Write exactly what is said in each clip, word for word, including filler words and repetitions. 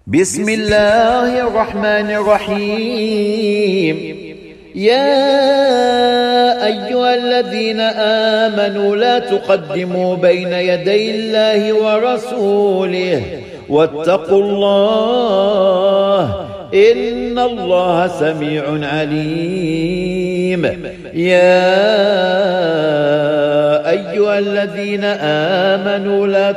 بسم الله الرحمن الرحيم. يا أيها الذين آمنوا لا تقدموا بين يدي الله ورسوله واتقوا الله إن الله سميع عليم. يا أيها الذين آمنوا لا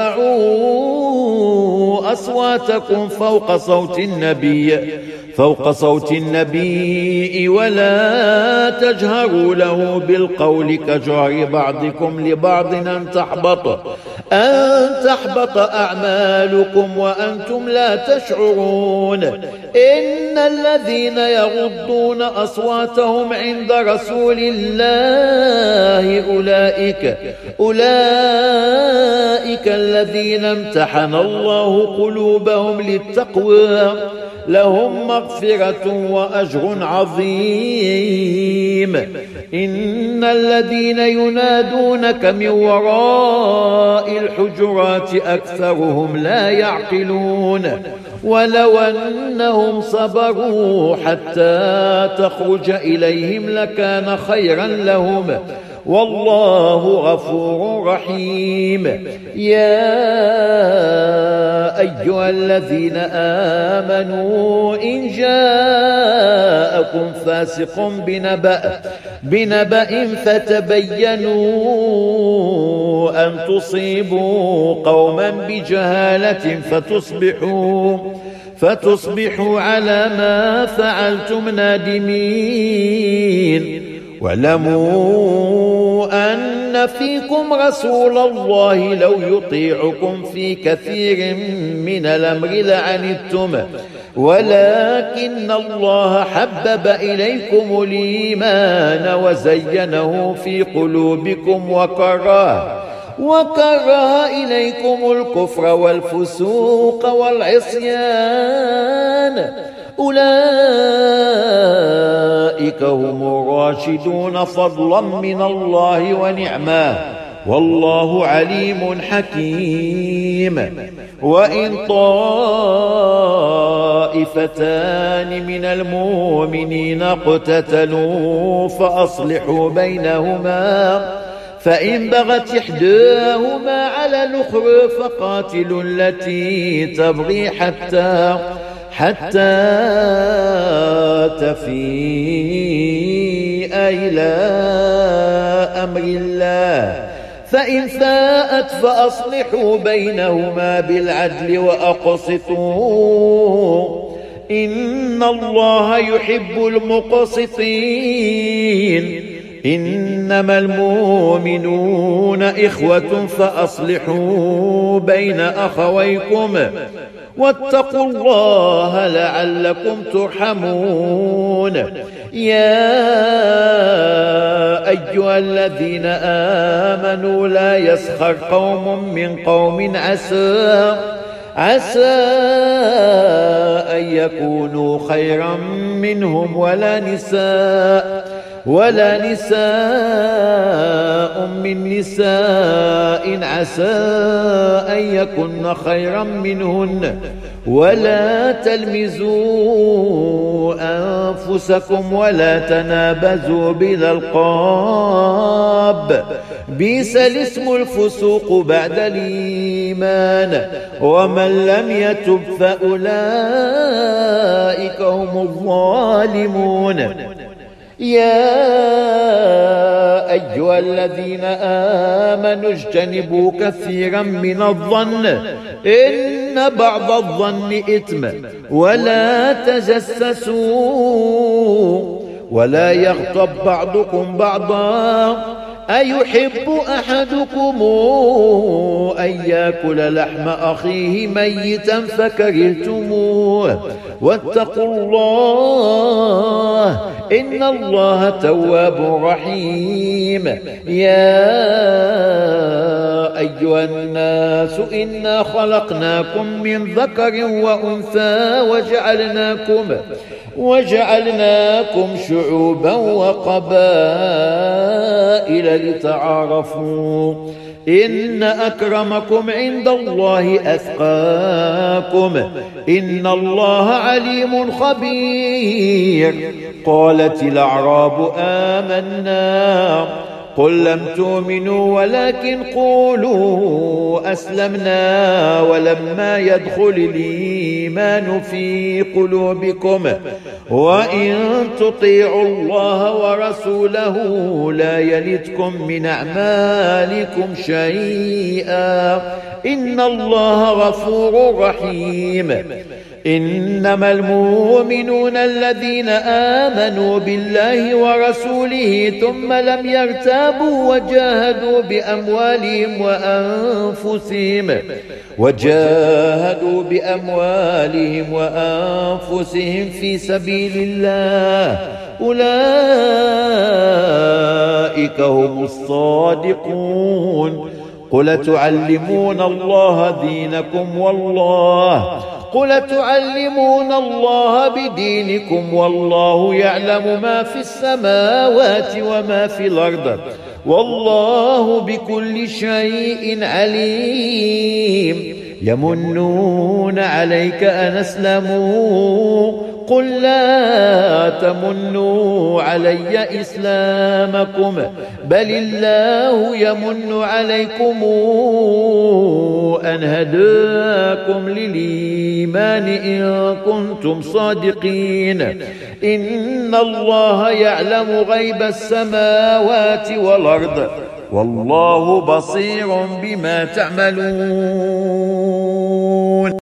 ترفعوا أصواتكم فوق صوت النبي فوق صوت النبي ولا تجهروا له بالقول كجهر بعضكم لبعض أن تحبط أن تحبط أعمالكم وأنتم لا تشعرون. إن الذين يغضون أصواتهم عند رسول الله أولئك أولئك الذين امتحن الله قلوبهم للتقوى لهم مغفرة وأجر عظيم. إن الذين ينادونك من وراء الحجرات أكثرهم لا يعقلون ولو أنهم صبروا حتى تخرج إليهم لكان خيرا لهم والله غفور رحيم. يا أيها الذين آمنوا إن جاءكم فاسق بنبأ بنبأ فتبينوا أن تصيبوا قوما بجهالة فتصبحوا فتصبحوا على ما فعلتم نادمين. واعلموا أن فيكم رسول الله لو يطيعكم في كثير من الأمر لعنتم ولكن الله حبب إليكم الإيمان وزينه في قلوبكم وكره وكره إليكم الكفر والفسوق والعصيان أولئك هم الراشدون فضلا من الله ونعمه والله عليم حكيم. وإن طائفتان من المؤمنين اقتتلوا فأصلحوا بينهما فإن بغت إحداهما على الأخرى فقاتلوا التي تبغي حتى حتى تفيء إلى أمر الله فإن فاءت فأصلحوا بينهما بالعدل وأقسطوا إن الله يحب المقسطين. إنما المؤمنون إخوة فأصلحوا بين أخويكم واتقوا الله لعلكم ترحمون. يا أيها الذين آمنوا لا يسخر قوم من قوم عسى عسى أن يكونوا خيرا منهم ولا نساء ولا نساء من نساء عسى أن يكن خيرا منهن ولا تلمزوا أنفسكم ولا تنابزوا بالألقاب بئس الاسم الفسوق بعد الإيمان ومن لم يتب فأولئك هم الظالمون. يا أيها الذين آمنوا اجتنبوا كثيرا من الظن إن بعض الظن إثم ولا تجسسوا ولا يغتب بعضكم بعضا أيحب أحدكم أن يأكل لحم أخيه ميتا فكرهتموه واتقوا الله إن الله تواب رحيم. يا أيها الناس إنا خلقناكم من ذكر وأنثى وجعلناكم وجعلناكم شعوبا وقبائل لتعارفوا إن أكرمكم عند الله أتقاكم أسلامكم إن الله عليم خبير. قالت الأعراب آمنا قل لم تؤمنوا ولكن قولوا أسلمنا ولما يدخل الإيمان في قلوبكم وإن تطيعوا الله ورسوله لا يلتكم من أعمالكم شيئا إن الله غفور رحيم. إنما المؤمنون الذين آمنوا بالله ورسوله ثم لم يرتابوا وجاهدوا بأموالهم وأنفسهم وجاهدوا بأموالهم وأنفسهم في سبيل الله أولئك هم الصادقون. قل تعلمون الله دينكم والله قل تعلمون الله بدينكم والله يعلم ما في السماوات وما في الأرض والله بكل شيء عليم. يمنون عليك أن أسلموا قل لا تمنوا علي إسلامكم بل الله يمن عليكم أن هداكم للإيمان إن كنتم صادقين. إن الله يعلم غيب السماوات والأرض والله بصير بما تعملون.